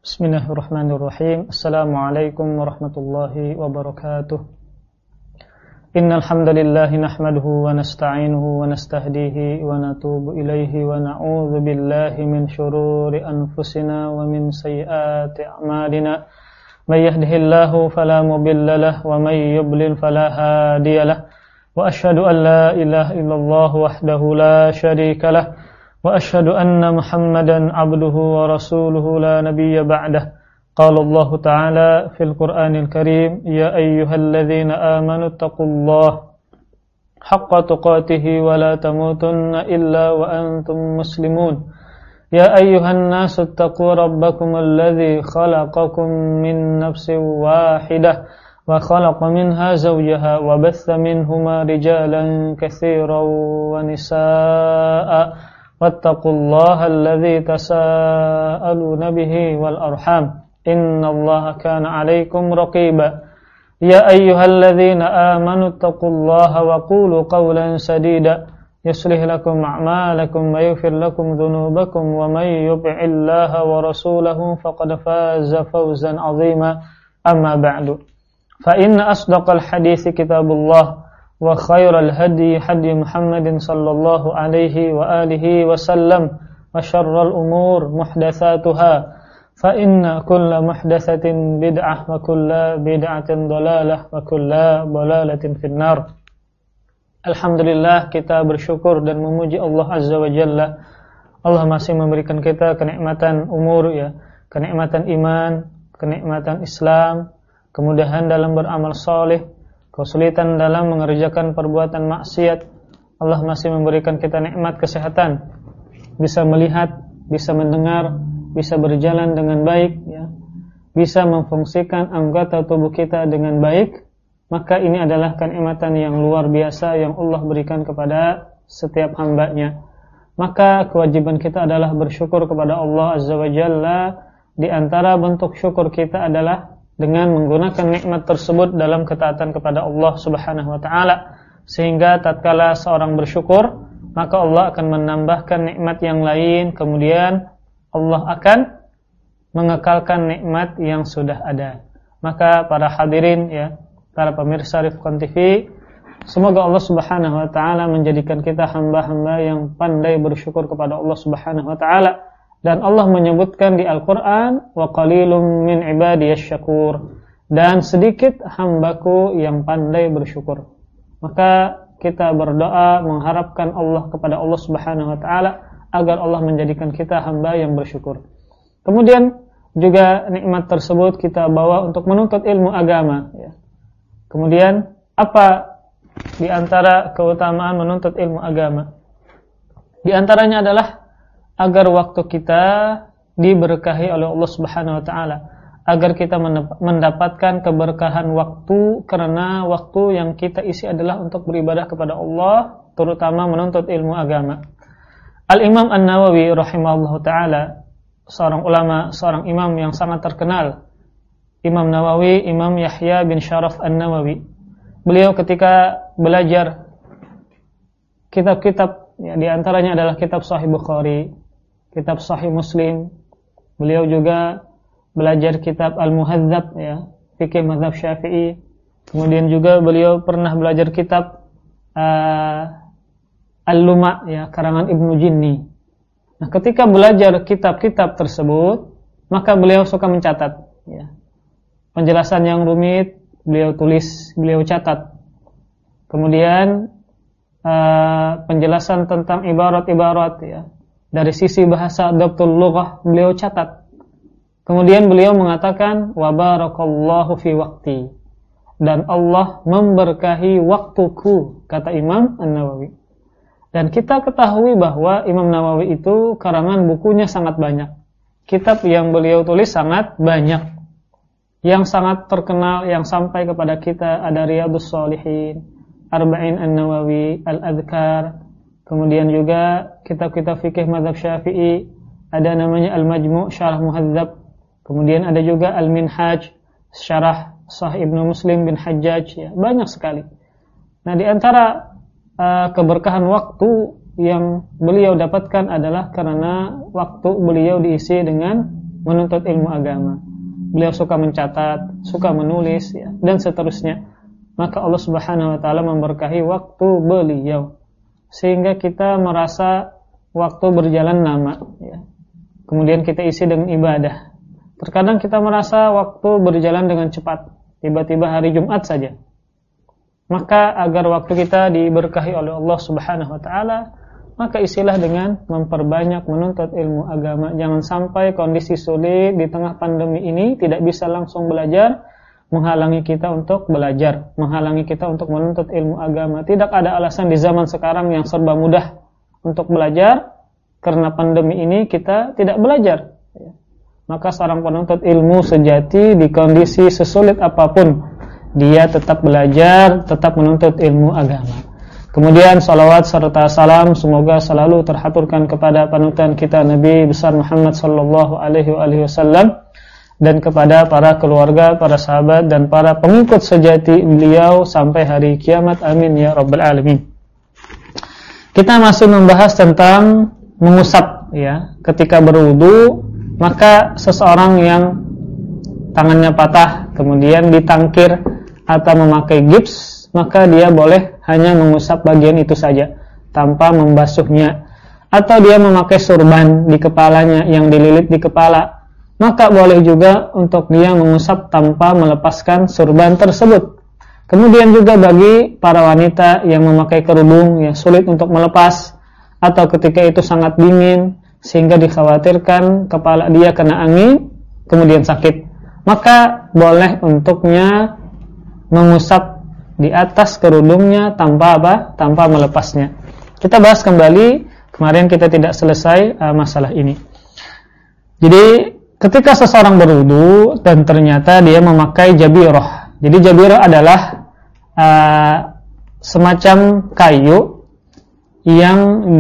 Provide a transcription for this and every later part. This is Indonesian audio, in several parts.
Bismillahirrahmanirrahim. Assalamualaikum warahmatullahi wabarakatuh. Innal hamdalillahi nahmaduhu wa nasta'inuhu wa nastahdihi wa natubu ilaihi wa na'udzu billahi min shururi anfusina wa min sayyiati a'malina. May yahdihillahu fala mudilla lahu wa may yudlil fala hadiya lahu. Wa asyhadu an la ilaha illallah wahdahu la syarika lahu. وأشهد أن محمدا عبده ورسوله لا نبي بعده قال الله تعالى في القرآن الكريم يا أيها الذين آمنوا اتقوا الله حق تقاته ولا تموتن إلا وأنتم مسلمون يا أيها الناس اتقوا ربكم الذي خلقكم من نفس واحدة وخلق منها زوجها وبث منهما رجالا كثيرا ونساء واتقوا الله الذي تساءلون به والأرحام إن الله كان عليكم رقيبا يا أيها الذين آمنوا اتقوا الله وقولوا قولا سديدا يصلح لكم أعمالكم ويغفر لكم ذنوبكم ومن يطع الله ورسوله فقد فاز فوزا عظيما أما بعد فإن أصدق الحديث كتاب الله وخير الهدي هدي محمد صلى الله عليه وآله وسلم وشر الأمور محدثاتها فإن كل محدثة بدعة وكل بدعة ضلالة وكل ضلالة في النار. Alhamdulillah, kita bersyukur dan memuji Allah Azza wa Jalla. Allah masih memberikan kita kenikmatan umur, kenikmatan iman, kenikmatan Islam, kemudahan dalam beramal saleh, kesulitan dalam mengerjakan perbuatan maksiat. Allah masih memberikan kita nikmat kesehatan, bisa melihat, bisa mendengar, bisa berjalan dengan baik, bisa memfungsikan anggota tubuh kita dengan baik. Maka ini adalah kenikmatan yang luar biasa yang Allah berikan kepada setiap hambanya. Maka kewajiban kita adalah bersyukur kepada Allah Azza wa Jalla. Di antara bentuk syukur kita adalah dengan menggunakan nikmat tersebut dalam ketaatan kepada Allah Subhanahu wa taala, sehingga tatkala seorang bersyukur, maka Allah akan menambahkan nikmat yang lain, kemudian Allah akan mengekalkan nikmat yang sudah ada. Maka para hadirin, para pemirsa Rifqan TV, semoga Allah Subhanahu wa taala menjadikan kita hamba-hamba yang pandai bersyukur kepada Allah Subhanahu wa taala. Dan Allah menyebutkan di Al-Quran, wa qalilum min ibadiyasy syakur, dan sedikit hambaku yang pandai bersyukur. Maka kita berdoa mengharapkan Allah kepada Allah Subhanahu wa taala agar Allah menjadikan kita hamba yang bersyukur. Kemudian juga nikmat tersebut kita bawa untuk menuntut ilmu agama. Kemudian apa di antara keutamaan menuntut ilmu agama? Di antaranya adalah agar waktu kita diberkahi oleh Allah Subhanahu wa taala, agar kita mendapatkan keberkahan waktu, karena waktu yang kita isi adalah untuk beribadah kepada Allah, terutama menuntut ilmu agama. Al-Imam An-Nawawi rahimahullahu taala, seorang ulama, seorang imam yang sangat terkenal, Imam Nawawi, Imam Yahya bin Syaraf An-Nawawi. Beliau ketika belajar kitab-kitab, di antaranya adalah kitab Sahih Bukhari, kitab Sahih Muslim. Beliau juga belajar kitab Al-Muhadzab, fikih mazhab Syafi'i. Kemudian juga beliau pernah belajar kitab Al-Luma, karangan Ibnu Jinni. Nah, ketika belajar kitab-kitab tersebut, maka beliau suka mencatat, penjelasan yang rumit beliau tulis, beliau catat. Kemudian penjelasan tentang ibarat-ibarat, dari sisi bahasa Dhabtul Lughah beliau catat. Kemudian beliau mengatakan wa barakallahu fi waqti, dan Allah memberkahi waktuku, kata Imam An-Nawawi. Dan kita ketahui bahwa Imam Nawawi itu karangan bukunya sangat banyak. Kitab yang beliau tulis sangat banyak. Yang sangat terkenal yang sampai kepada kita ada Riyadhus Shalihin, Arba'in An-Nawawi, Al-Adhkar. Kemudian juga kitab-kitab fikih mazhab Syafi'i, ada namanya Al-Majmu' Syarah Muhadzab. Kemudian ada juga Al-Minhaj Syarah Sahih Ibnu Muslim bin Hajjaj, banyak sekali. Nah, di antara keberkahan waktu yang beliau dapatkan adalah karena waktu beliau diisi dengan menuntut ilmu agama. Beliau suka mencatat, suka menulis, ya, dan seterusnya. Maka Allah Subhanahu wa taala memberkahi waktu beliau sehingga kita merasa waktu berjalan lama, ya. Kemudian kita isi dengan ibadah. Terkadang kita merasa waktu berjalan dengan cepat, tiba-tiba hari Jumat saja. Maka agar waktu kita diberkahi oleh Allah Subhanahu wa taala, maka isilah dengan memperbanyak menuntut ilmu agama. Jangan sampai kondisi sulit di tengah pandemi ini tidak bisa langsung belajar menghalangi kita untuk belajar, menghalangi kita untuk menuntut ilmu agama. Tidak ada alasan di zaman sekarang yang serba mudah untuk belajar, karena pandemi ini kita tidak belajar. Maka seorang penuntut ilmu sejati di kondisi sesulit apapun, dia tetap belajar, tetap menuntut ilmu agama. Kemudian salawat serta salam semoga selalu terhaturkan kepada panutan kita Nabi besar Muhammad sallallahu alaihi wasallam dan kepada para keluarga, para sahabat dan para pengikut sejati beliau sampai hari kiamat. Amin ya rabbal alamin. Kita masih membahas tentang mengusap, ya. Ketika berwudu, maka seseorang yang tangannya patah kemudian ditangkir atau memakai gips, maka dia boleh hanya mengusap bagian itu saja tanpa membasuhnya. Atau dia memakai surban di kepalanya yang dililit di kepala, maka boleh juga untuk dia mengusap tanpa melepaskan surban tersebut. Kemudian juga bagi para wanita yang memakai kerudung yang sulit untuk melepas, atau ketika itu sangat dingin sehingga dikhawatirkan kepala dia kena angin kemudian sakit, maka boleh untuknya mengusap di atas kerudungnya tanpa tanpa melepasnya. Kita bahas kembali, kemarin kita tidak selesai masalah ini. Jadi ketika seseorang berwudu dan ternyata dia memakai jabirah. Jadi jabirah adalah semacam kayu yang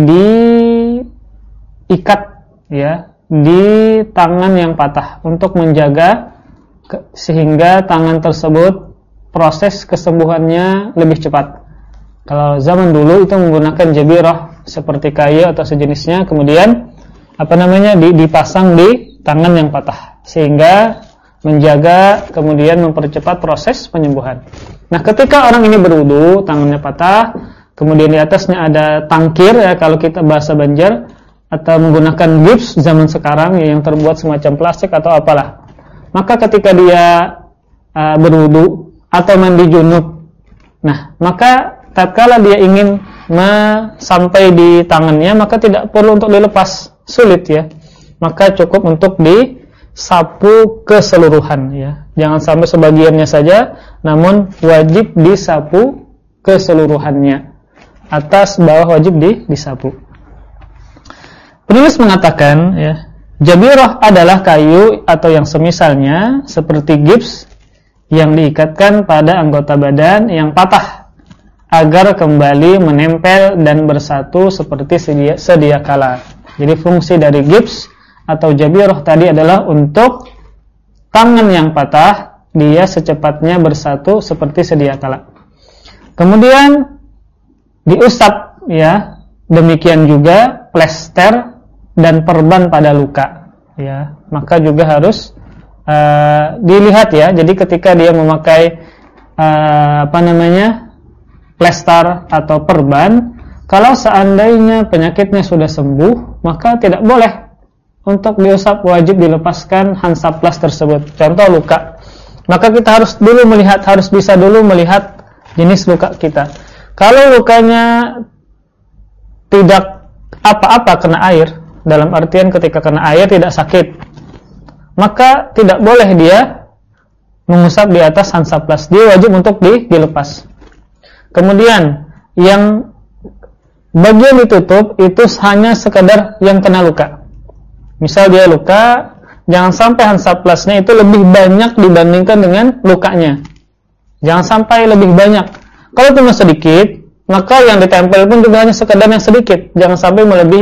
diikat, ya, di tangan yang patah untuk menjaga sehingga tangan tersebut proses kesembuhannya lebih cepat. Kalau zaman dulu itu menggunakan jabirah seperti kayu atau sejenisnya, kemudian dipasang di tangan yang patah sehingga menjaga kemudian mempercepat proses penyembuhan. Nah, ketika orang ini berwudu, tangannya patah, kemudian di atasnya ada tangkir, ya, kalau kita bahasa Banjar, atau menggunakan gips zaman sekarang yang terbuat semacam plastik atau apalah. Maka ketika dia berwudu atau mandi junub, nah, maka tatkala dia ingin sampai di tangannya, maka tidak perlu untuk dilepas, sulit, ya. Maka cukup untuk disapu keseluruhan, ya. Jangan sampai sebagiannya saja, namun wajib disapu keseluruhannya. Atas bawah wajib disapu. Penulis mengatakan, ya, jabirah adalah kayu atau yang semisalnya seperti gips yang diikatkan pada anggota badan yang patah agar kembali menempel dan bersatu seperti sedia kala. Jadi fungsi dari gips atau jabirah tadi adalah untuk tangan yang patah dia secepatnya bersatu seperti sedia kala. Kemudian diusap, ya. Demikian juga plester dan perban pada luka, ya. Maka juga harus dilihat, ya. Jadi ketika dia memakai plester atau perban, kalau seandainya penyakitnya sudah sembuh, maka tidak boleh untuk diusap, wajib dilepaskan hansaplas tersebut. Contoh luka, maka kita harus bisa dulu melihat jenis luka kita. Kalau lukanya tidak apa-apa kena air, dalam artian ketika kena air tidak sakit, maka tidak boleh dia mengusap di atas hansaplas, dia wajib untuk dilepas. Kemudian yang bagian ditutup itu hanya sekedar yang kena luka. Misal dia luka, jangan sampai hansaplasnya itu lebih banyak dibandingkan dengan lukanya. Jangan sampai lebih banyak. Kalau cuma sedikit, maka yang ditempel pun juga hanya sekedar yang sedikit. Jangan sampai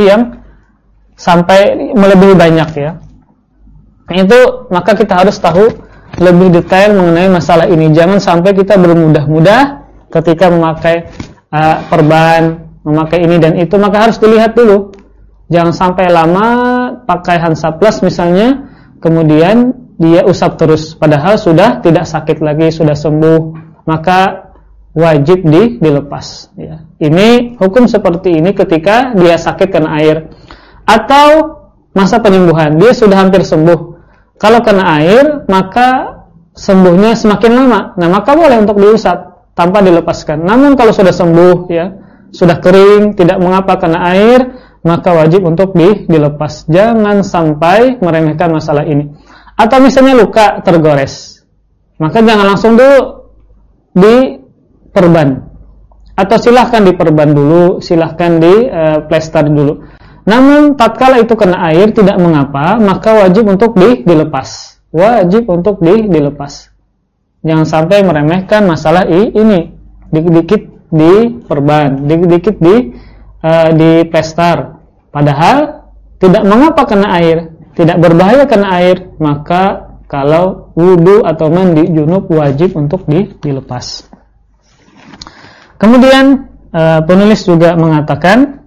melebihi banyak, ya. Itu maka kita harus tahu lebih detail mengenai masalah ini. Jangan sampai kita bermudah-mudah ketika memakai perban, memakai ini dan itu, maka harus dilihat dulu. Jangan sampai lama pakai hansaplas misalnya, kemudian dia usap terus, padahal sudah tidak sakit lagi, sudah sembuh, maka wajib dilepas. Ya. Ini hukum seperti ini ketika dia sakit kena air, atau masa penyembuhan, dia sudah hampir sembuh. Kalau kena air, maka sembuhnya semakin lama. Nah, maka boleh untuk diusap tanpa dilepaskan. Namun kalau sudah sembuh, ya, sudah kering, tidak mengapa kena air, maka wajib untuk dilepas. Jangan sampai meremehkan masalah ini. Atau misalnya luka tergores, maka jangan langsung dulu diperban. Atau silahkan diperban dulu, silahkan di plester dulu. Namun tatkala itu kena air tidak mengapa, maka wajib untuk dilepas. Wajib untuk dilepas. Jangan sampai meremehkan masalah ini. Dikit-dikit diperban, dikit-dikit di plester. Padahal tidak mengapa kena air, tidak berbahaya kena air, maka kalau wudu atau mandi junub wajib untuk dilepas. Kemudian penulis juga mengatakan,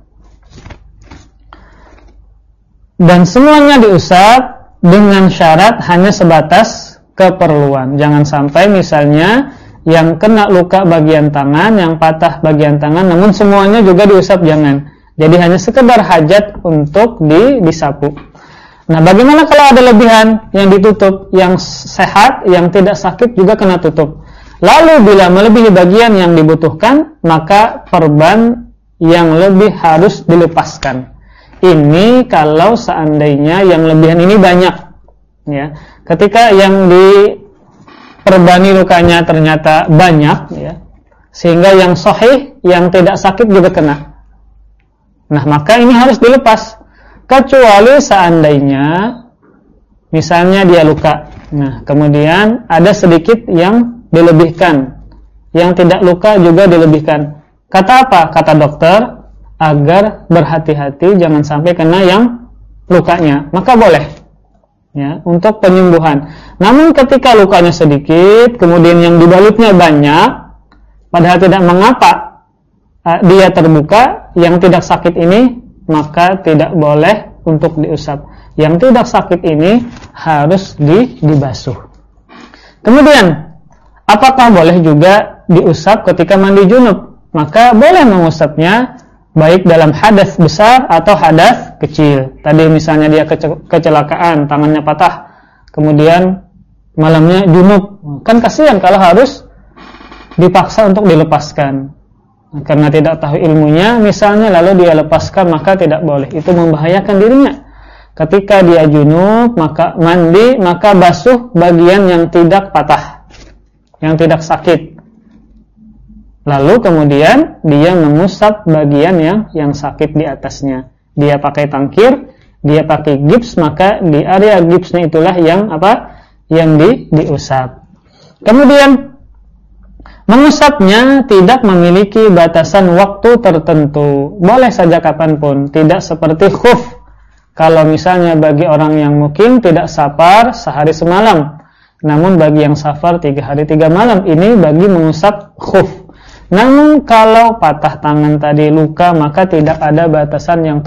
dan semuanya diusap dengan syarat hanya sebatas keperluan. Jangan sampai misalnya yang kena luka bagian tangan, yang patah bagian tangan, namun semuanya juga diusap, jangan. Jadi hanya sekedar hajat untuk disapu. Nah, bagaimana kalau ada lebihan yang ditutup, yang sehat, yang tidak sakit juga kena tutup. Lalu bila melebihi bagian yang dibutuhkan, maka perban yang lebih harus dilepaskan. Ini kalau seandainya yang lebihan ini banyak, ya. Ketika yang diperbani lukanya ternyata banyak, ya, sehingga yang sahih, yang tidak sakit juga kena. Nah, maka ini harus dilepas. Kecuali seandainya misalnya dia luka, nah kemudian ada sedikit yang dilebihkan, yang tidak luka juga dilebihkan. Kata apa? Kata dokter, agar berhati-hati jangan sampai kena yang lukanya, maka boleh, ya, untuk penyembuhan. Namun ketika lukanya sedikit, kemudian yang dibalutnya banyak, padahal tidak mengapa dia terbuka, yang tidak sakit ini, maka tidak boleh untuk diusap. Yang tidak sakit ini harus dibasuh. Kemudian, apakah boleh juga diusap ketika mandi junub? Maka boleh mengusapnya baik dalam hadas besar atau hadas kecil. Tadi misalnya dia kecelakaan, tangannya patah, kemudian malamnya junub, kan kasihan kalau harus dipaksa untuk dilepaskan. Karena tidak tahu ilmunya misalnya, lalu dia lepaskan, maka tidak boleh. Itu membahayakan dirinya. Ketika dia junub, maka mandi, maka basuh bagian yang tidak patah, yang tidak sakit. Lalu kemudian dia mengusap bagian yang sakit di atasnya. Dia pakai tangkir, dia pakai gips, maka di area gipsnya itulah yang apa? Yang diusap. Kemudian mengusapnya tidak memiliki batasan waktu tertentu. Boleh saja kapanpun, tidak seperti khuf. Kalau misalnya bagi orang yang mukim tidak safar sehari semalam, namun bagi yang safar 3 hari 3 malam, ini bagi mengusap khuf. Namun kalau patah tangan tadi luka, maka tidak ada batasan yang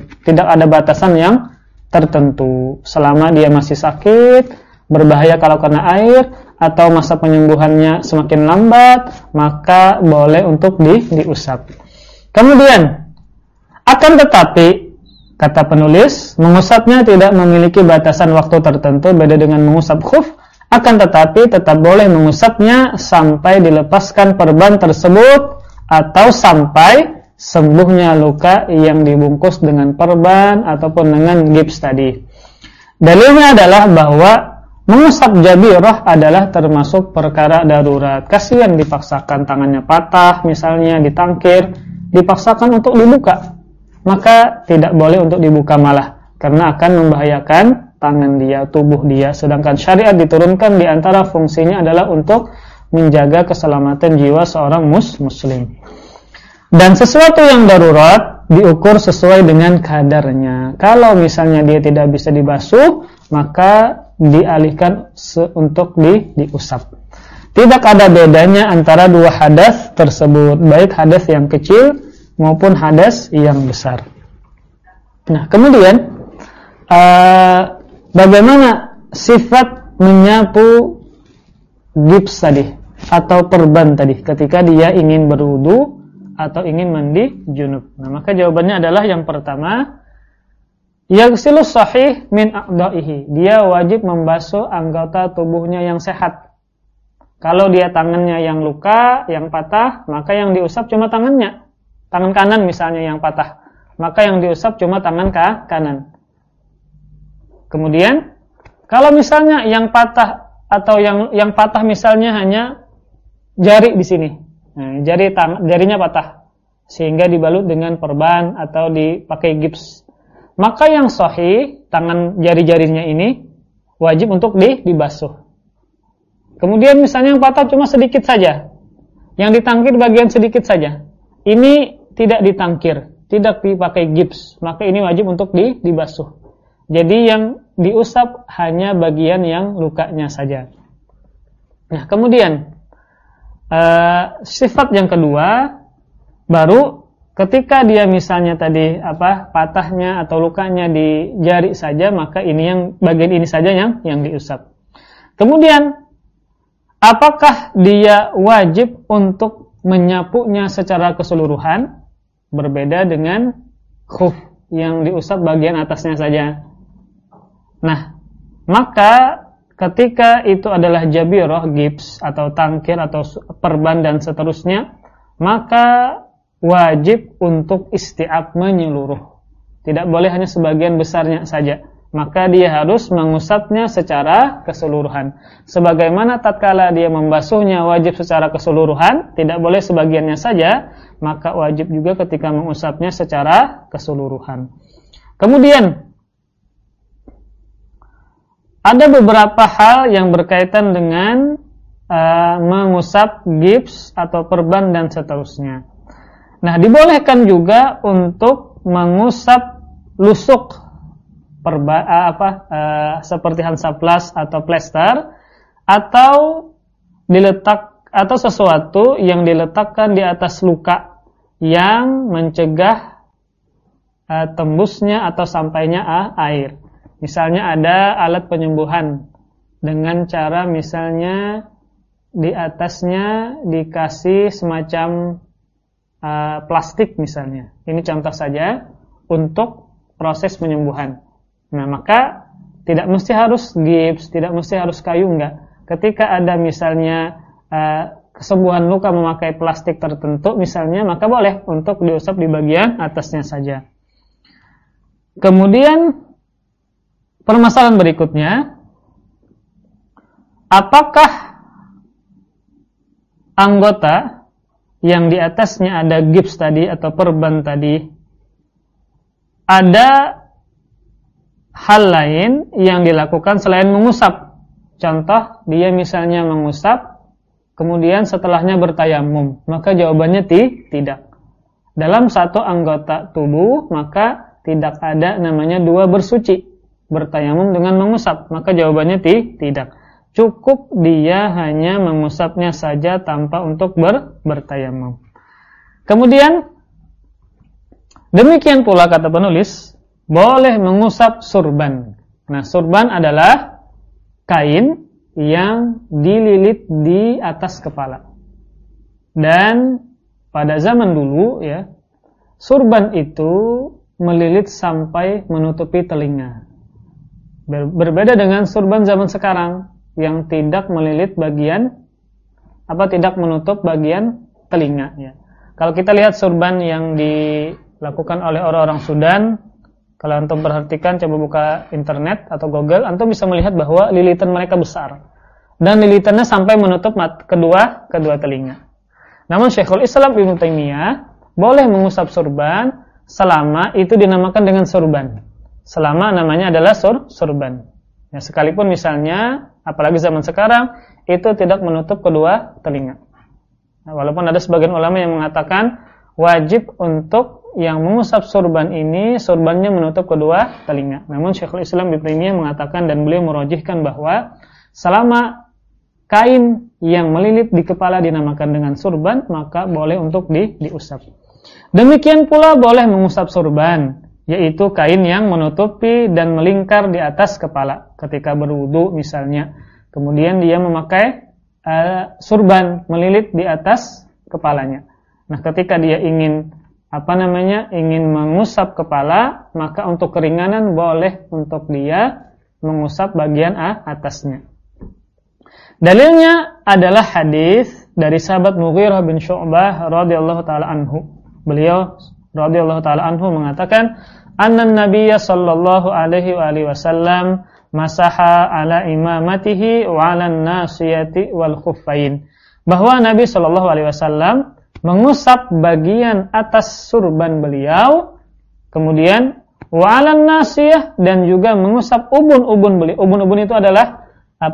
tertentu. Selama dia masih sakit, berbahaya kalau kena air, atau masa penyembuhannya semakin lambat, maka boleh untuk diusap. Kemudian, akan tetapi kata penulis, mengusapnya tidak memiliki batasan waktu tertentu, beda dengan mengusap khuf. Akan tetapi tetap boleh mengusapnya sampai dilepaskan perban tersebut, atau sampai sembuhnya luka yang dibungkus dengan perban ataupun dengan gips tadi. Dalilnya adalah bahwa mengusap jabirah adalah termasuk perkara darurat. Kasihan dipaksakan, tangannya patah misalnya, ditangkir, dipaksakan untuk dibuka, maka tidak boleh untuk dibuka malah, karena akan membahayakan tangan dia, tubuh dia. Sedangkan syariat diturunkan di antara fungsinya adalah untuk menjaga keselamatan jiwa seorang muslim. Dan sesuatu yang darurat diukur sesuai dengan kadarnya. Kalau misalnya dia tidak bisa dibasuh, maka dialihkan untuk diusap. Tidak ada bedanya antara dua hadas tersebut, baik hadas yang kecil maupun hadas yang besar. Nah, kemudian bagaimana sifat menyapu gips tadi atau perban tadi ketika dia ingin berwudu atau ingin mandi junub. Nah, maka jawabannya adalah yang pertama, yaghsilus sahih min a'dha'ihi. Dia wajib membasuh anggota tubuhnya yang sehat. Kalau dia tangannya yang luka, yang patah, maka yang diusap cuma tangannya. Tangan kanan misalnya yang patah, maka yang diusap cuma tangan kanan. Kemudian kalau misalnya yang patah atau yang patah misalnya hanya jari di sini. Nah, jarinya patah sehingga dibalut dengan perban atau dipakai gips. Maka yang sahih, tangan jari-jarinya ini wajib untuk dibasuh. Kemudian misalnya yang patah cuma sedikit saja, yang ditangkir bagian sedikit saja, ini tidak ditangkir, tidak dipakai gips, maka ini wajib untuk dibasuh. Jadi yang diusap hanya bagian yang lukanya saja. Nah, kemudian sifat yang kedua, baru ketika dia misalnya tadi patahnya atau lukanya di jari saja, maka ini yang bagian ini saja yang diusap. Kemudian apakah dia wajib untuk menyapunya secara keseluruhan? Berbeda dengan khuf yang diusap bagian atasnya saja. Nah, maka ketika itu adalah jabirah, gips atau tangkir atau perban dan seterusnya, maka wajib untuk isti'ab menyeluruh. Tidak boleh hanya sebagian besarnya saja. Maka dia harus mengusapnya secara keseluruhan. Sebagaimana tatkala dia membasuhnya wajib secara keseluruhan, tidak boleh sebagiannya saja, maka wajib juga ketika mengusapnya secara keseluruhan. Kemudian ada beberapa hal yang berkaitan dengan mengusap gips atau perban dan seterusnya. Nah, dibolehkan juga untuk mengusap lusuk seperti hansaplas atau plester, atau sesuatu yang diletakkan di atas luka yang mencegah tembusnya atau sampainya air. Misalnya ada alat penyembuhan dengan cara misalnya di atasnya dikasih semacam plastik misalnya. Ini contoh saja untuk proses penyembuhan. Nah, maka tidak mesti harus gips, tidak mesti harus kayu, enggak. Ketika ada misalnya kesembuhan luka memakai plastik tertentu misalnya, maka boleh untuk diusap di bagian atasnya saja. Kemudian permasalahan berikutnya, apakah anggota yang di atasnya ada gips tadi atau perban tadi, ada hal lain yang dilakukan selain mengusap? Contoh, dia misalnya mengusap, kemudian setelahnya bertayamum, maka jawabannya tidak. Dalam satu anggota tubuh, maka tidak ada namanya dua bersuci, bertayamum dengan mengusap, maka jawabannya tidak. Cukup dia hanya mengusapnya saja tanpa untuk bertayamum. Kemudian demikian pula kata penulis, boleh mengusap surban. Nah, surban adalah kain yang dililit di atas kepala. Dan pada zaman dulu ya, surban itu melilit sampai menutupi telinga. Berbeda dengan surban zaman sekarang yang tidak melilit tidak menutup bagian telinga ya. Kalau kita lihat surban yang dilakukan oleh orang-orang Sudan, kalau antum perhatikan, coba buka internet atau Google, antum bisa melihat bahwa lilitan mereka besar dan lilitannya sampai menutup kedua telinga. Namun Syekhul Islam Ibnu Taimiyah boleh mengusap surban selama itu dinamakan dengan surban. Selama namanya adalah surban. Ya, sekalipun misalnya, apalagi zaman sekarang, itu tidak menutup kedua telinga. Nah, walaupun ada sebagian ulama yang mengatakan wajib untuk yang mengusap surban ini, surbannya menutup kedua telinga. Namun Syekhul Islam Ibnu Taimiyah mengatakan dan beliau merojihkan bahwa selama kain yang melilit di kepala dinamakan dengan surban, maka boleh untuk diusap. Demikian pula boleh mengusap surban yaitu kain yang menutupi dan melingkar di atas kepala ketika berwudu misalnya. Kemudian dia memakai surban melilit di atas kepalanya. Nah, ketika dia ingin ingin mengusap kepala, maka untuk keringanan boleh untuk dia mengusap bagian atasnya. Dalilnya adalah hadis dari sahabat Mughirah bin Syu'bah radhiyallahu taala anhu. Beliau radhiyallahu taala anhu mengatakan, "Annan Nabiyya sallallahu alaihi wasallam masaha ala imamatihi wa 'alan nasiyati wal khuffain." Bahwa Nabi sallallahu alaihi wasallam mengusap bagian atas surban beliau, kemudian wa 'alan nasiyah, dan juga mengusap ubun-ubun beliau. Ubun-ubun itu adalah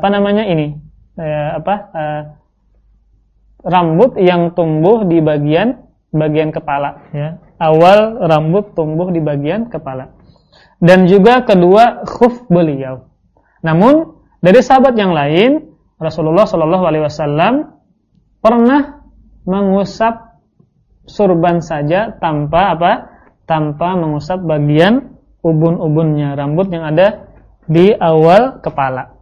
rambut yang tumbuh di bagian kepala, ya. Awal rambut tumbuh di bagian kepala. Dan juga kedua khuf beliau. Namun dari sahabat yang lain, Rasulullah Shallallahu alaihi wasallam pernah mengusap surban saja tanpa mengusap bagian ubun-ubunnya, rambut yang ada di awal kepala.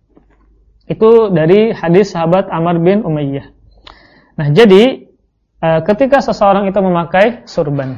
Itu dari hadis sahabat Amr bin Umayyah. Nah, jadi ketika seseorang itu memakai surban,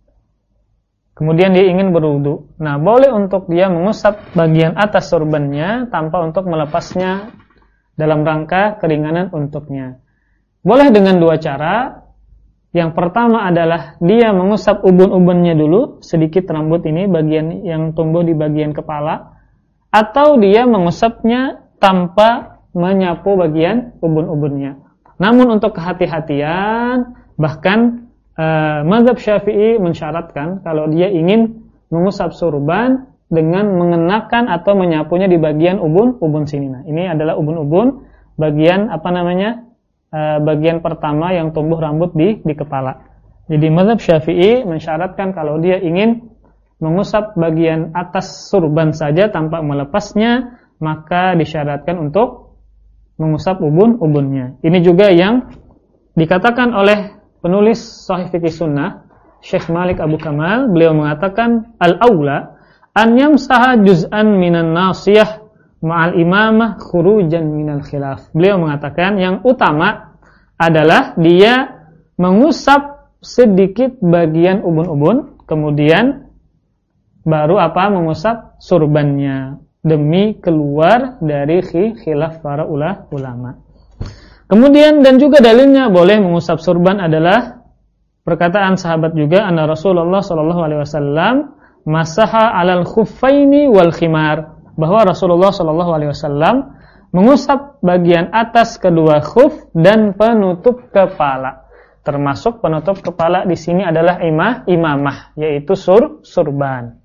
kemudian dia ingin berwudu, nah boleh untuk dia mengusap bagian atas surbannya tanpa untuk melepasnya dalam rangka keringanan untuknya. Boleh dengan dua cara. Yang pertama adalah dia mengusap ubun-ubunnya dulu, sedikit rambut ini bagian yang tumbuh di bagian kepala, atau dia mengusapnya tanpa menyapu bagian ubun-ubunnya. Namun untuk kehati-hatian, bahkan mazhab Syafi'i mensyaratkan kalau dia ingin mengusap surban dengan mengenakan atau menyapunya di bagian ubun sini. Nah, ini adalah ubun-ubun bagian bagian pertama yang tumbuh rambut di kepala. Jadi mazhab Syafi'i mensyaratkan kalau dia ingin mengusap bagian atas surban saja tanpa melepasnya, maka disyaratkan untuk mengusap ubun-ubunnya. Ini juga yang dikatakan oleh penulis Shahih Fiqh Sunnah, Syekh Malik Abu Kamal. Beliau mengatakan al-aula an yamsaha juz'an minan nasiyah ma'al imamah khurujan minal khilaf. Beliau mengatakan yang utama adalah dia mengusap sedikit bagian ubun-ubun, kemudian baru mengusap surbannya, demi keluar dari khilaf para ulama. Kemudian dan juga dalilnya boleh mengusap surban adalah perkataan sahabat juga, anna Rasulullah sallallahu alaihi wasallam masaha 'alal khuffaini wal khimar, bahwa Rasulullah sallallahu alaihi wasallam mengusap bagian atas kedua khuf dan penutup kepala. Termasuk penutup kepala di sini adalah imamah, yaitu surban.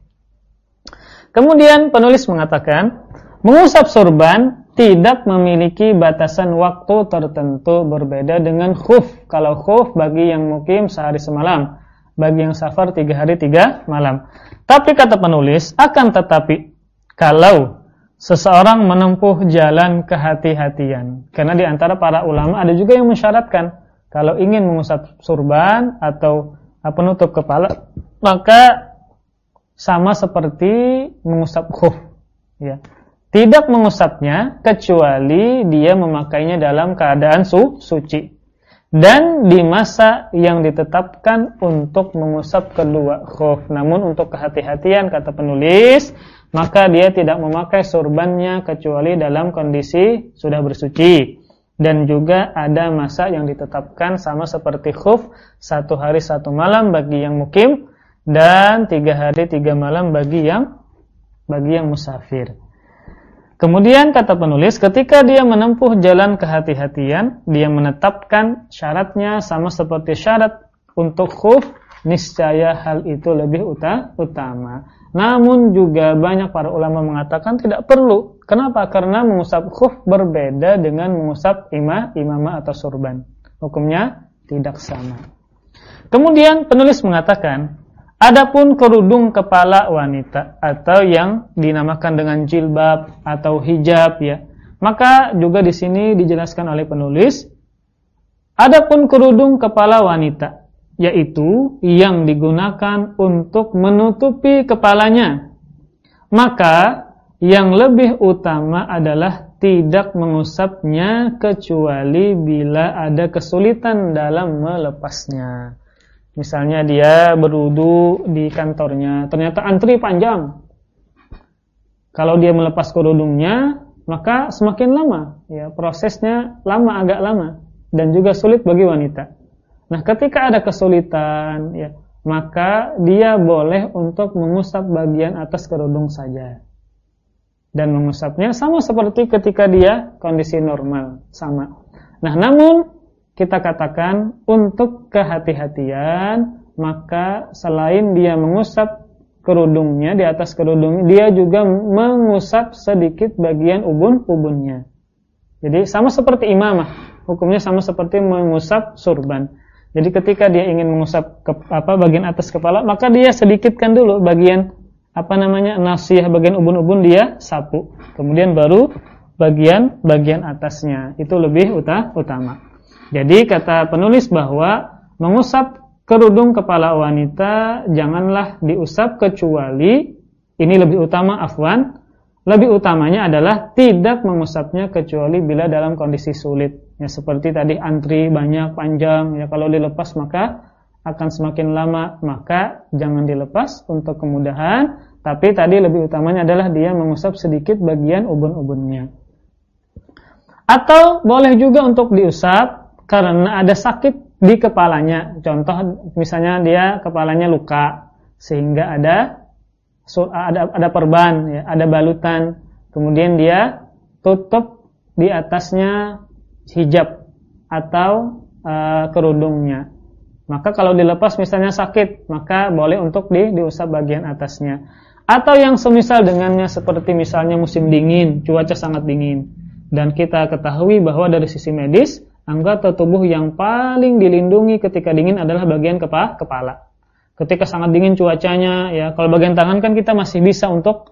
Kemudian penulis mengatakan, mengusap surban tidak memiliki batasan waktu tertentu, berbeda dengan khuf. Kalau khuf bagi yang mukim sehari semalam, bagi yang safar 3 hari 3 malam. Tapi kata penulis, akan tetapi kalau seseorang menempuh jalan kehati-hatian, karena di antara para ulama ada juga yang mensyaratkan kalau ingin mengusap surban atau penutup kepala, maka sama seperti mengusap khuf, ya. Tidak mengusapnya kecuali dia memakainya dalam keadaan suci dan di masa yang ditetapkan untuk mengusap kedua khuf. Namun untuk kehati-hatian kata penulis, maka dia tidak memakai surbannya kecuali dalam kondisi sudah bersuci. Dan juga ada masa yang ditetapkan sama seperti khuf, 1 hari 1 malam bagi yang mukim dan 3 hari 3 malam bagi yang musafir. Kemudian kata penulis, ketika dia menempuh jalan kehati-hatian, dia menetapkan syaratnya sama seperti syarat untuk khuf, niscaya hal itu lebih utama. Namun juga banyak para ulama mengatakan tidak perlu. Kenapa? Karena mengusap khuf berbeda dengan mengusap imamah atau surban. Hukumnya tidak sama. Kemudian penulis mengatakan, adapun kerudung kepala wanita atau yang dinamakan dengan jilbab atau hijab, ya, maka juga di sini dijelaskan oleh penulis, adapun kerudung kepala wanita yaitu yang digunakan untuk menutupi kepalanya. Maka yang lebih utama adalah tidak mengusapnya kecuali bila ada kesulitan dalam melepasnya. Misalnya dia berwudu di kantornya, ternyata antri panjang. Kalau dia melepas kerudungnya, maka semakin lama, ya, prosesnya agak lama dan juga sulit bagi wanita. Nah, ketika ada kesulitan, ya, maka dia boleh untuk mengusap bagian atas kerudung saja. Dan mengusapnya sama seperti ketika dia kondisi normal, sama. Nah, namun kita katakan untuk kehati-hatian, maka selain dia mengusap kerudungnya, di atas kerudung, dia juga mengusap sedikit bagian ubun-ubunnya. Jadi sama seperti imamah, hukumnya sama seperti mengusap surban. Jadi ketika dia ingin mengusap bagian atas kepala, maka dia sedikitkan dulu bagian nasiyah, bagian ubun-ubun dia sapu. Kemudian baru bagian atasnya. Itu lebih utama. Jadi kata penulis bahwa mengusap kerudung kepala wanita janganlah diusap kecuali, ini lebih utama, lebih utamanya adalah tidak mengusapnya kecuali bila dalam kondisi sulit. Ya, seperti tadi antri banyak, panjang, ya, kalau dilepas maka akan semakin lama, maka jangan dilepas untuk kemudahan, tapi tadi lebih utamanya adalah dia mengusap sedikit bagian ubun-ubunnya. Atau boleh juga untuk diusap karena ada sakit di kepalanya. Contoh misalnya dia kepalanya luka sehingga ada perban, ya, ada balutan, kemudian dia tutup di atasnya hijab atau kerudungnya. Maka kalau dilepas misalnya sakit, maka boleh untuk diusap bagian atasnya. Atau yang semisal dengannya, seperti misalnya musim dingin, cuaca sangat dingin, dan kita ketahui bahwa dari sisi medis anggota tubuh yang paling dilindungi ketika dingin adalah bagian kepala. Ketika sangat dingin cuacanya, ya, kalau bagian tangan kan kita masih bisa untuk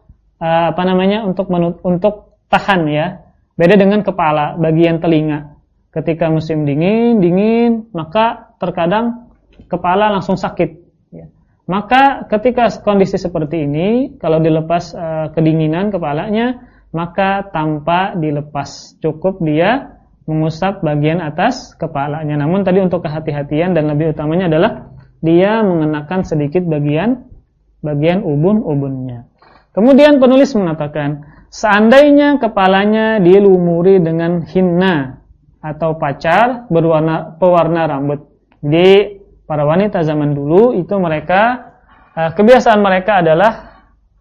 untuk tahan, ya. Beda dengan kepala, bagian telinga. Ketika musim dingin, maka terkadang kepala langsung sakit, ya. Maka ketika kondisi seperti ini, kalau dilepas kedinginan kepalanya, maka tanpa dilepas, cukup dia mengusap bagian atas kepalanya. Namun tadi untuk kehati-hatian dan lebih utamanya adalah dia mengenakan sedikit bagian ubun-ubunnya. Kemudian penulis mengatakan, seandainya kepalanya dilumuri dengan hinna atau pacar pewarna rambut. Jadi para wanita zaman dulu itu mereka kebiasaan mereka adalah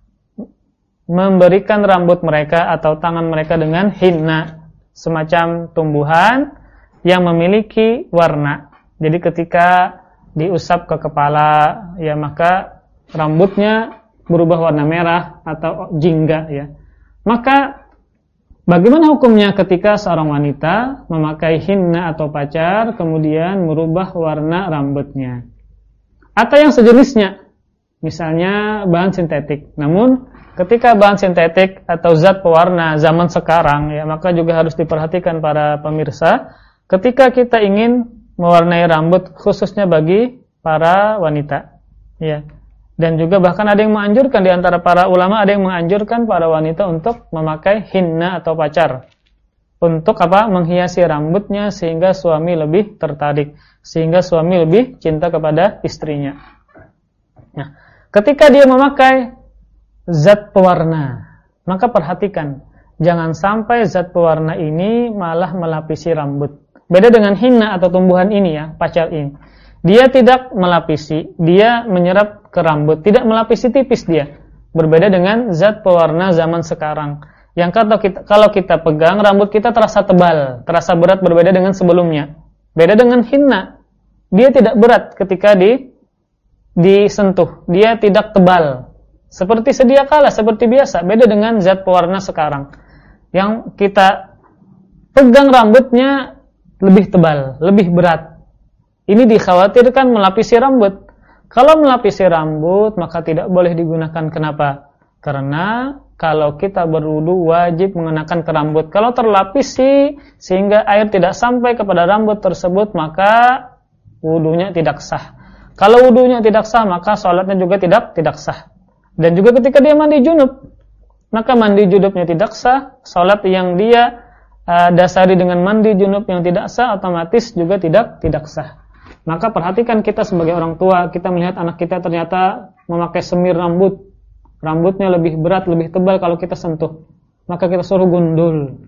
memberikan rambut mereka atau tangan mereka dengan hinna, semacam tumbuhan yang memiliki warna. Jadi ketika diusap ke kepala, ya, maka rambutnya berubah warna merah atau jingga, ya. Maka bagaimana hukumnya ketika seorang wanita memakai hinna atau pacar kemudian merubah warna rambutnya? Atau yang sejenisnya, misalnya bahan sintetik. Namun ketika bahan sintetik atau zat pewarna zaman sekarang, ya, maka juga harus diperhatikan para pemirsa ketika kita ingin mewarnai rambut khususnya bagi para wanita, ya. Dan juga bahkan ada yang menganjurkan di antara para ulama, ada yang menganjurkan para wanita untuk memakai hinna atau pacar untuk menghiasi rambutnya sehingga suami lebih tertarik, sehingga suami lebih cinta kepada istrinya. Nah, ketika dia memakai zat pewarna, maka perhatikan jangan sampai zat pewarna ini malah melapisi rambut. Beda dengan hinna atau tumbuhan ini, ya, pacar ini. Dia tidak melapisi, dia menyerap ke rambut, tidak melapisi tipis dia. Berbeda dengan zat pewarna zaman sekarang. Yang kalau kita pegang, rambut kita terasa tebal, terasa berat, berbeda dengan sebelumnya. Beda dengan hinna. Dia tidak berat ketika disentuh, dia tidak tebal. Seperti sedia kala, seperti biasa. Beda dengan zat pewarna sekarang. Yang kita pegang rambutnya lebih tebal, lebih berat. Ini dikhawatirkan melapisi rambut. Kalau melapisi rambut, maka tidak boleh digunakan. Kenapa? Karena kalau kita berwudu wajib mengenakan ke rambut. Kalau terlapisi sehingga air tidak sampai kepada rambut tersebut, maka wudunya tidak sah. Kalau wudunya tidak sah, maka sholatnya juga tidak sah. Dan juga ketika dia mandi junub, maka mandi junubnya tidak sah, sholat yang dia dasari dengan mandi junub yang tidak sah, otomatis juga tidak sah. Maka perhatikan kita sebagai orang tua, kita melihat anak kita ternyata memakai semir rambut, rambutnya lebih berat, lebih tebal kalau kita sentuh, maka kita suruh gundul.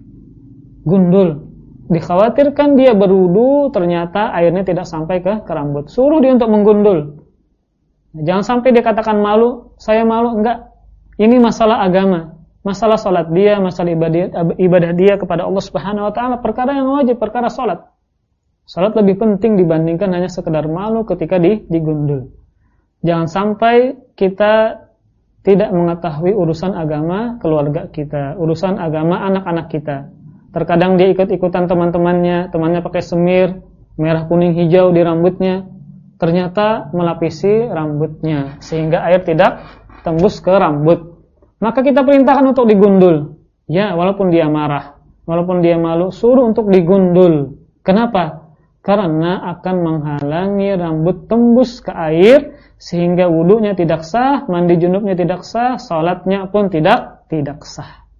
Dikhawatirkan dia berwudu, ternyata airnya tidak sampai ke rambut. Suruh dia untuk menggundul. Jangan sampai dia katakan malu, saya malu, enggak. Ini masalah agama, masalah salat dia, masalah ibadah dia kepada Allah Subhanahu wa taala, perkara yang wajib, perkara salat. Salat lebih penting dibandingkan hanya sekedar malu ketika digundul. Jangan sampai kita tidak mengetahui urusan agama keluarga kita, urusan agama anak-anak kita. Terkadang dia ikut-ikutan temannya pakai semir merah, kuning, hijau di rambutnya, ternyata melapisi rambutnya sehingga air tidak tembus ke rambut. Maka kita perintahkan untuk digundul. Ya, walaupun dia marah, walaupun dia malu, suruh untuk digundul. Kenapa? Karena akan menghalangi rambut tembus ke air sehingga wudunya tidak sah, mandi junubnya tidak sah, salatnya pun tidak sah.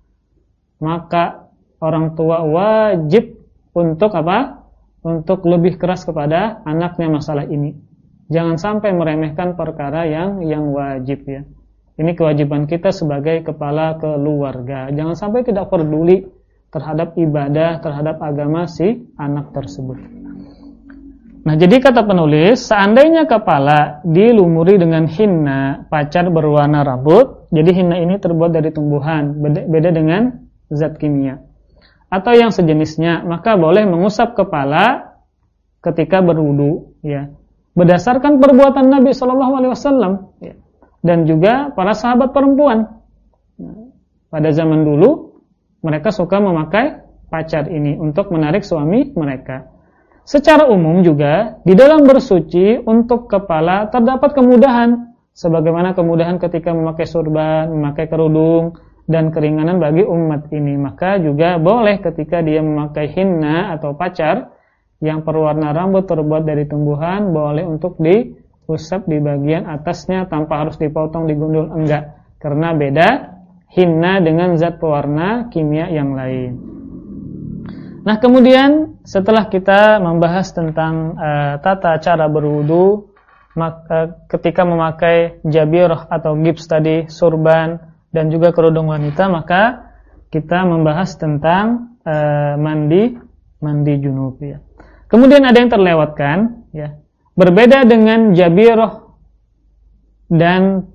Maka orang tua wajib untuk apa? Untuk lebih keras kepada anaknya masalah ini. Jangan sampai meremehkan perkara yang wajib ya. Ini kewajiban kita sebagai kepala keluarga. Jangan sampai tidak peduli terhadap ibadah, terhadap agama si anak tersebut. Nah, jadi kata penulis, seandainya kepala dilumuri dengan hinna, pacar berwarna rambut, jadi hinna ini terbuat dari tumbuhan, beda dengan zat kimia, atau yang sejenisnya, maka boleh mengusap kepala ketika berwudu, ya, berdasarkan perbuatan Nabi SAW, ya, dan juga para sahabat perempuan. Pada zaman dulu, mereka suka memakai pacar ini untuk menarik suami mereka. Secara umum juga, di dalam bersuci untuk kepala terdapat kemudahan, sebagaimana kemudahan ketika memakai surban, memakai kerudung, dan keringanan bagi umat ini. Maka juga boleh ketika dia memakai hinna atau pacar yang berwarna rambut terbuat dari tumbuhan, boleh untuk diusap di bagian atasnya tanpa harus dipotong, digundul, enggak. Karena beda hinna dengan zat pewarna kimia yang lain. Nah, kemudian setelah kita membahas tentang tata cara berwudu ketika memakai jabirah atau gips tadi, surban, dan juga kerudung wanita, maka kita membahas tentang mandi junub ya. Kemudian ada yang terlewatkan ya. Berbeda dengan jabirah dan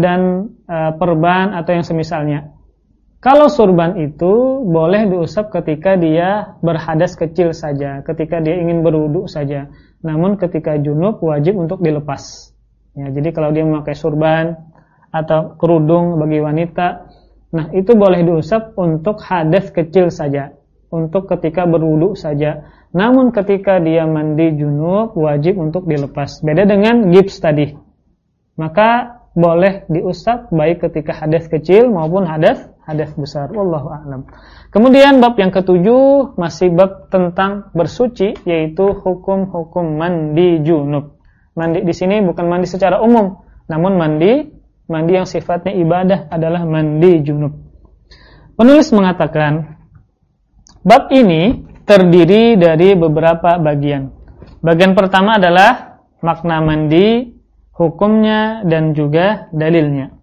perban atau yang semisalnya. Kalau surban itu boleh diusap ketika dia berhadas kecil saja, ketika dia ingin berwudu saja. Namun ketika junub wajib untuk dilepas. Ya, jadi kalau dia memakai surban atau kerudung bagi wanita, nah itu boleh diusap untuk hadas kecil saja, untuk ketika berwudu saja. Namun ketika dia mandi junub wajib untuk dilepas. Beda dengan gips tadi. Maka boleh diusap baik ketika hadas kecil maupun hadas besar. Wallahu a'lam. Kemudian bab yang ketujuh masih bab tentang bersuci, yaitu hukum-hukum mandi junub. Mandi di sini bukan mandi secara umum, namun mandi yang sifatnya ibadah adalah mandi junub. Penulis mengatakan, bab ini terdiri dari beberapa bagian. Bagian pertama adalah makna mandi, hukumnya, dan juga dalilnya.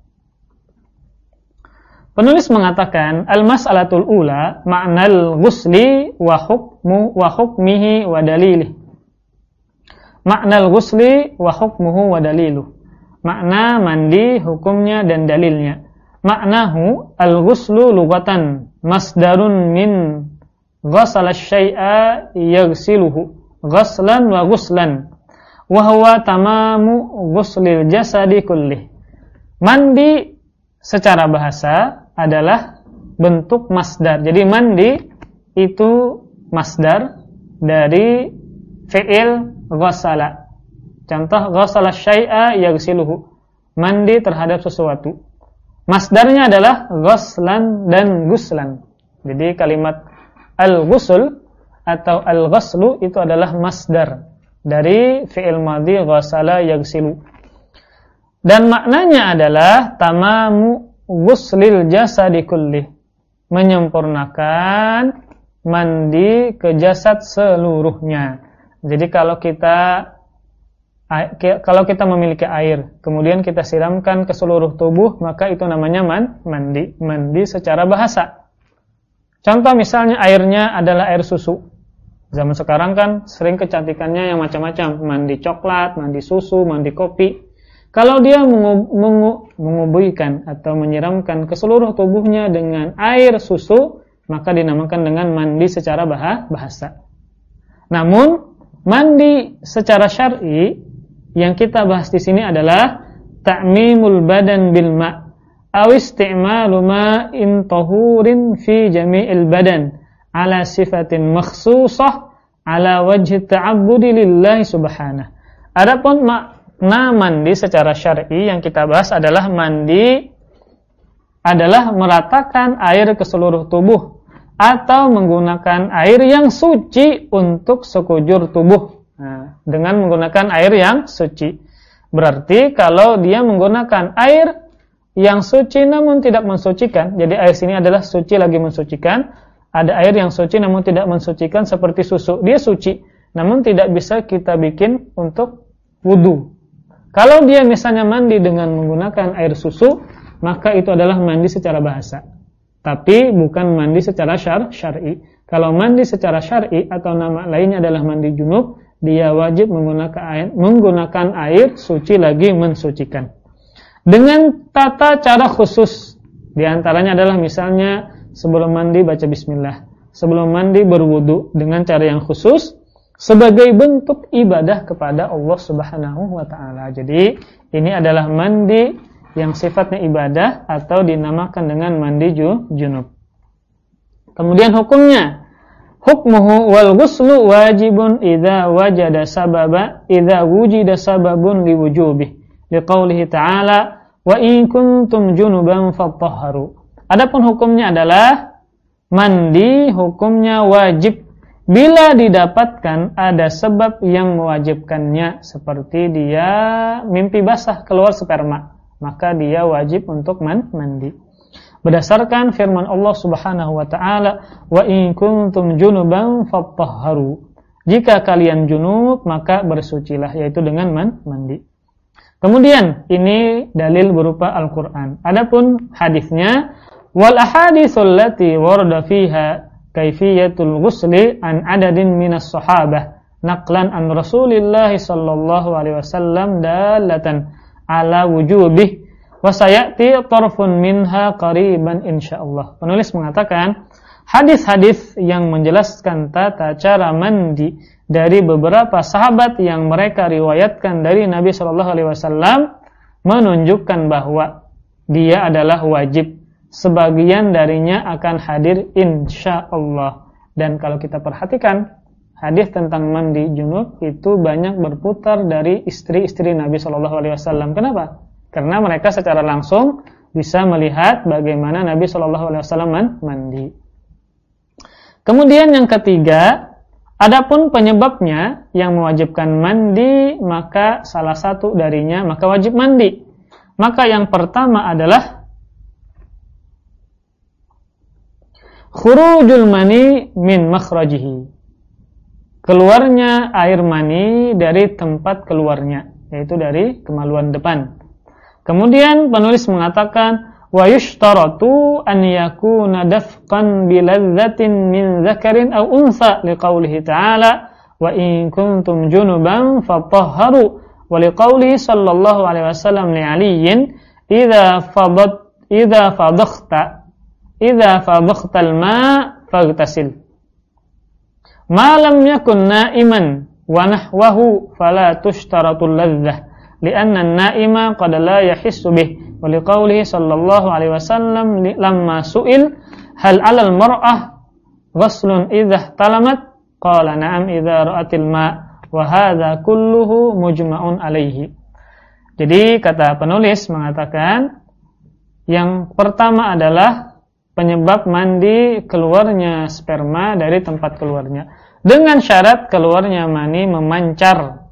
Penulis mengatakan, al-mas'alatul ula ma'nal ghusli wa hukmihi wa dalilih. Ma'nal ghusli wa hukmuhu wa daliluh. Makna mandi, hukumnya, dan dalilnya. Maknahu al-ghuslu lughatan masdarun min ghasala syai'a yaghsiluhu ghaslan wa ghuslan wa huwa tamamu ghuslil jasadi kullih. Mandi secara bahasa adalah bentuk masdar. Jadi mandi itu masdar dari fi'il ghasala. Contoh, ghasala syai'a yaghsiluhu, mandi terhadap sesuatu. Masdarnya adalah ghaslan dan guslan. Jadi kalimat al-ghusl atau al-ghaslu itu adalah masdar dari fi'il madhi ghasala yaghsilu. Dan maknanya adalah tamamu ghuslil jasadi kulli, menyempurnakan mandi ke jasad seluruhnya. Jadi kalau kita memiliki air, kemudian kita siramkan ke seluruh tubuh, maka itu namanya mandi secara bahasa. Contoh misalnya airnya adalah air susu. Zaman sekarang kan sering kecantikannya yang macam-macam, mandi coklat, mandi susu, mandi kopi. Kalau dia mengubuikan atau menyiramkan ke seluruh tubuhnya dengan air susu, maka dinamakan dengan mandi secara bahasa. Namun mandi secara syar'i yang kita bahas di sini adalah ta'mimul badan bil ma' aw isti'malu ma'in tahurin fi jami'il badan ala sifatin makhsusah ala wajhi ta'abbudi lillahi subhanahu. Adapun makna mandi secara syar'i yang kita bahas adalah mandi adalah meratakan air ke seluruh tubuh atau menggunakan air yang suci untuk sekujur tubuh. Nah, dengan menggunakan air yang suci. Berarti kalau dia menggunakan air yang suci namun tidak mensucikan, jadi air sini adalah suci lagi mensucikan. Ada air yang suci namun tidak mensucikan seperti susu. Dia suci, namun tidak bisa kita bikin untuk wudu. Kalau dia misalnya mandi dengan menggunakan air susu, maka itu adalah mandi secara bahasa. Tapi bukan mandi secara syar'i. Kalau mandi secara syar'i atau nama lainnya adalah mandi junub, dia wajib menggunakan air suci lagi mensucikan. Dengan tata cara khusus, di antaranya adalah misalnya sebelum mandi baca bismillah, sebelum mandi berwudu dengan cara yang khusus sebagai bentuk ibadah kepada Allah Subhanahu wa taala. Jadi ini adalah mandi yang sifatnya ibadah atau dinamakan dengan mandi junub. Kemudian hukumnya, hukmuhu wal ghuslu wajibun idza wujida sababun liwujubih liqaulihi ta'ala wa in kuntum junuban fatahharu. Adapun hukumnya adalah mandi hukumnya wajib bila didapatkan ada sebab yang mewajibkannya, seperti dia mimpi basah keluar sperma, maka dia wajib untuk mandi. Berdasarkan firman Allah Subhanahu wa taala, "Wa in kuntum junuban fatahharu." Jika kalian junub, maka bersucilah, yaitu dengan mandi. Kemudian ini dalil berupa Al-Qur'an. Adapun hadisnya, wal ahaditsul lati warada fiha kaifiyatul ghusli an adadin minas sahabah naqlan an Rasulillah sallallahu alaihi wasallam dalatan ala wujubih wa sayati tarfun minha qariban insyaallah. Penulis mengatakan hadis-hadis yang menjelaskan tata cara mandi dari beberapa sahabat yang mereka riwayatkan dari Nabi sallallahu alaihi wasallam menunjukkan bahwa dia adalah wajib. Sebagian darinya akan hadir insyaallah. Dan kalau kita perhatikan hadis tentang mandi junub itu banyak berputar dari istri-istri Nabi sallallahu alaihi wasallam. Kenapa? Karena mereka secara langsung bisa melihat bagaimana Nabi sallallahu alaihi wasallam mandi. Kemudian yang ketiga, adapun penyebabnya yang mewajibkan mandi, maka salah satu darinya maka wajib mandi. Maka yang pertama adalah khurujul mani min makhrajihi, keluarnya air mani dari tempat keluarnya, yaitu dari kemaluan depan. Kemudian penulis mengatakan wa yushtaratu an yakuna dafqan biladzatin min dzakarin aw untha liqaulihi ta'ala wa in kuntum junuban fatahharu wa liqaulihi sallallahu alaihi wasallam li aliyin idza fadakhtal ma' faghtasil ma lam yakun na'iman wa nahwahu fala tushtaratul ladzah li'anna an-na'ima qad la yahissu bih wa liqaulihi sallallahu alaihi wasallam lamma su'il hal 'alal mar'ah ghuslun idza talamat qala na'am idza ra'atil ma' wa hadza kulluhu mujma'un alaihi. Jadi kata penulis mengatakan yang pertama adalah penyebab mandi keluarnya sperma dari tempat keluarnya dengan syarat keluarnya mani memancar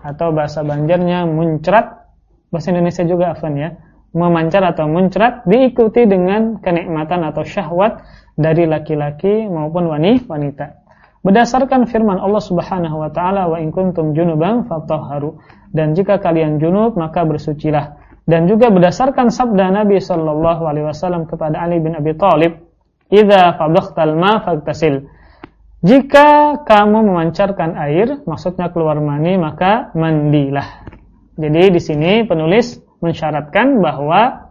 atau bahasa Banjarnya muncrat, bahasa Indonesia juga afwan ya, memancar atau muncrat, diikuti dengan kenikmatan atau syahwat dari laki-laki maupun wanita. Berdasarkan firman Allah Subhanahu wa taala, wa in kuntum junuban fatahharu, dan jika kalian junub maka bersucilah. Dan juga berdasarkan sabda Nabi sallallahu alaihi wasallam kepada Ali bin Abi Thalib, idza fadakhtal ma faghtasil, jika kamu memancarkan air, maksudnya keluar mani, maka mandilah. Jadi di sini penulis mensyaratkan bahwa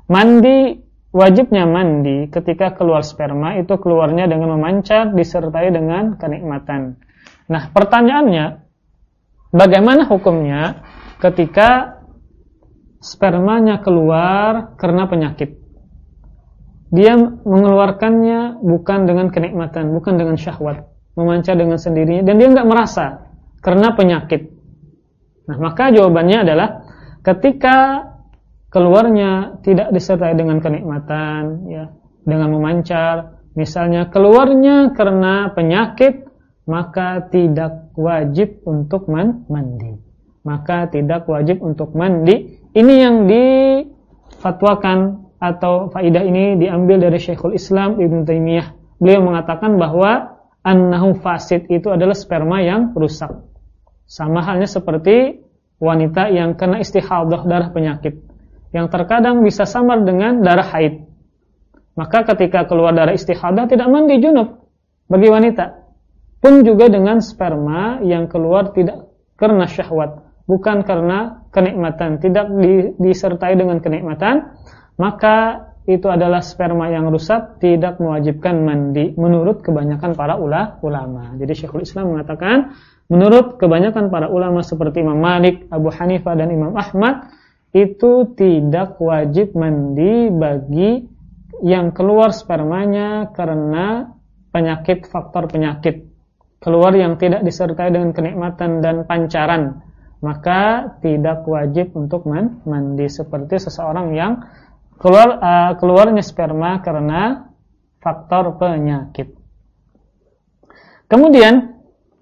wajibnya mandi ketika keluar sperma itu keluarnya dengan memancar disertai dengan kenikmatan. Nah, pertanyaannya, bagaimana hukumnya ketika spermanya keluar karena penyakit? Dia mengeluarkannya bukan dengan kenikmatan, bukan dengan syahwat, memancar dengan sendirinya, dan dia enggak merasa karena penyakit. Nah, maka jawabannya adalah ketika keluarnya tidak disertai dengan kenikmatan, ya, dengan memancar, misalnya keluarnya karena penyakit, maka tidak wajib untuk mandi. Maka tidak wajib untuk mandi. Ini yang difatwakan atau faidah ini diambil dari Syekhul Islam Ibnu Taimiyah. Beliau mengatakan bahwa annahu fasid, itu adalah sperma yang rusak. Sama halnya seperti wanita yang kena istihadah, darah penyakit, yang terkadang bisa samar dengan darah haid. Maka ketika keluar darah istihadah tidak mandi junub bagi wanita. Pun juga dengan sperma yang keluar tidak karena syahwat, bukan karena kenikmatan, tidak disertai dengan kenikmatan, maka itu adalah sperma yang rusak, tidak mewajibkan mandi menurut kebanyakan para ulama. Jadi Syekhul Islam mengatakan, menurut kebanyakan para ulama seperti Imam Malik, Abu Hanifah dan Imam Ahmad, itu tidak wajib mandi bagi yang keluar spermanya karena penyakit, faktor penyakit, keluar yang tidak disertai dengan kenikmatan dan pancaran, maka tidak wajib untuk mandi seperti seseorang yang keluarnya sperma karena faktor penyakit. Kemudian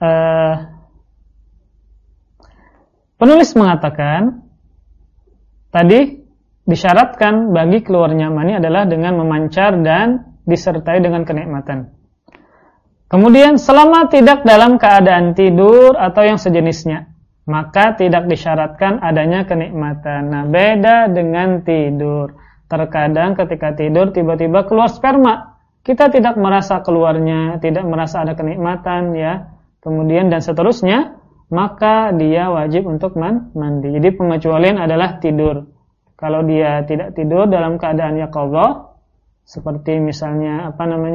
penulis mengatakan tadi disyaratkan bagi keluarnya mani adalah dengan memancar dan disertai dengan kenikmatan. Kemudian selama tidak dalam keadaan tidur atau yang sejenisnya, maka tidak disyaratkan adanya kenikmatan. Nah, beda dengan tidur. Terkadang ketika tidur tiba-tiba keluar sperma, kita tidak merasa keluarnya, tidak merasa ada kenikmatan, ya, kemudian dan seterusnya, maka dia wajib untuk mandi. Jadi pengecualian adalah tidur. Kalau dia tidak tidur dalam keadaan yaqadhah, seperti misalnya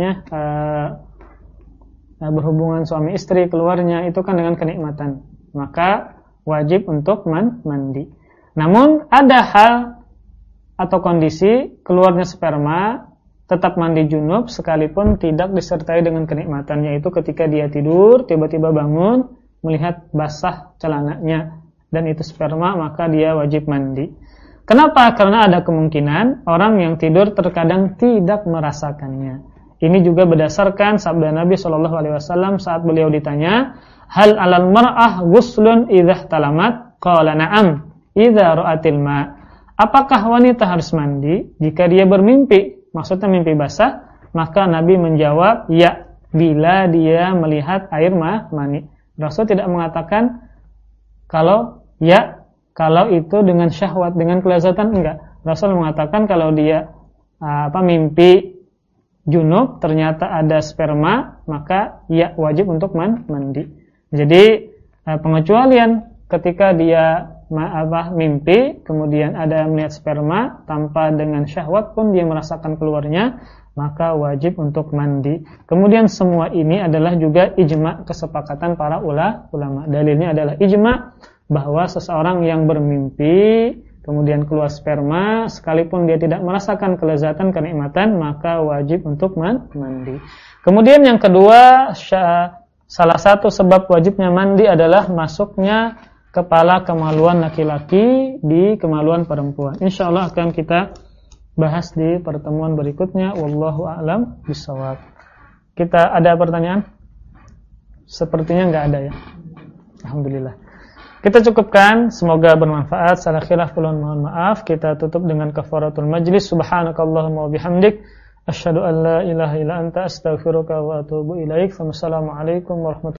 berhubungan suami istri, keluarnya itu kan dengan kenikmatan, maka wajib untuk mandi. Namun ada hal atau kondisi keluarnya sperma tetap mandi junub sekalipun tidak disertai dengan kenikmatan, yaitu ketika dia tidur tiba-tiba bangun melihat basah celananya dan itu sperma, maka dia wajib mandi. Kenapa? Karena ada kemungkinan orang yang tidur terkadang tidak merasakannya. Ini juga berdasarkan sabda Nabi SAW saat beliau ditanya, hal alal mar'ah ghuslun idza talamat? Qala na'am idza ra'atil ma'. Apakah wanita harus mandi jika dia bermimpi? Maksudnya mimpi basah. Maka Nabi menjawab, ya, bila dia melihat air mani. Rasul tidak mengatakan kalau itu dengan syahwat, dengan kelezatan, enggak. Rasul mengatakan kalau dia mimpi junub ternyata ada sperma, maka ya wajib untuk mandi. Jadi pengecualian ketika dia mimpi kemudian ada melihat sperma tanpa dengan syahwat pun dia merasakan keluarnya, maka wajib untuk mandi. Kemudian semua ini adalah juga ijma', kesepakatan para ulama. Dalilnya adalah ijma' bahwa seseorang yang bermimpi kemudian keluar sperma sekalipun dia tidak merasakan kelezatan, kenikmatan, maka wajib untuk mandi. Kemudian yang kedua, salah satu sebab wajibnya mandi adalah masuknya kepala kemaluan laki-laki di kemaluan perempuan. Insyaallah akan kita bahas di pertemuan berikutnya. Wallahu a'lam bishawab. Kita ada pertanyaan? Sepertinya enggak ada, ya. Alhamdulillah. Kita cukupkan, semoga bermanfaat. Salah khilaf pulun mohon maaf. Kita tutup dengan kafaratul majlis. Subhanakallahumma wa bihamdik, asyhadu an la ilaha illa anta, astaghfiruka wa atubu ilaik. Wassalamualaikum warahmatullahi wabarakatuh.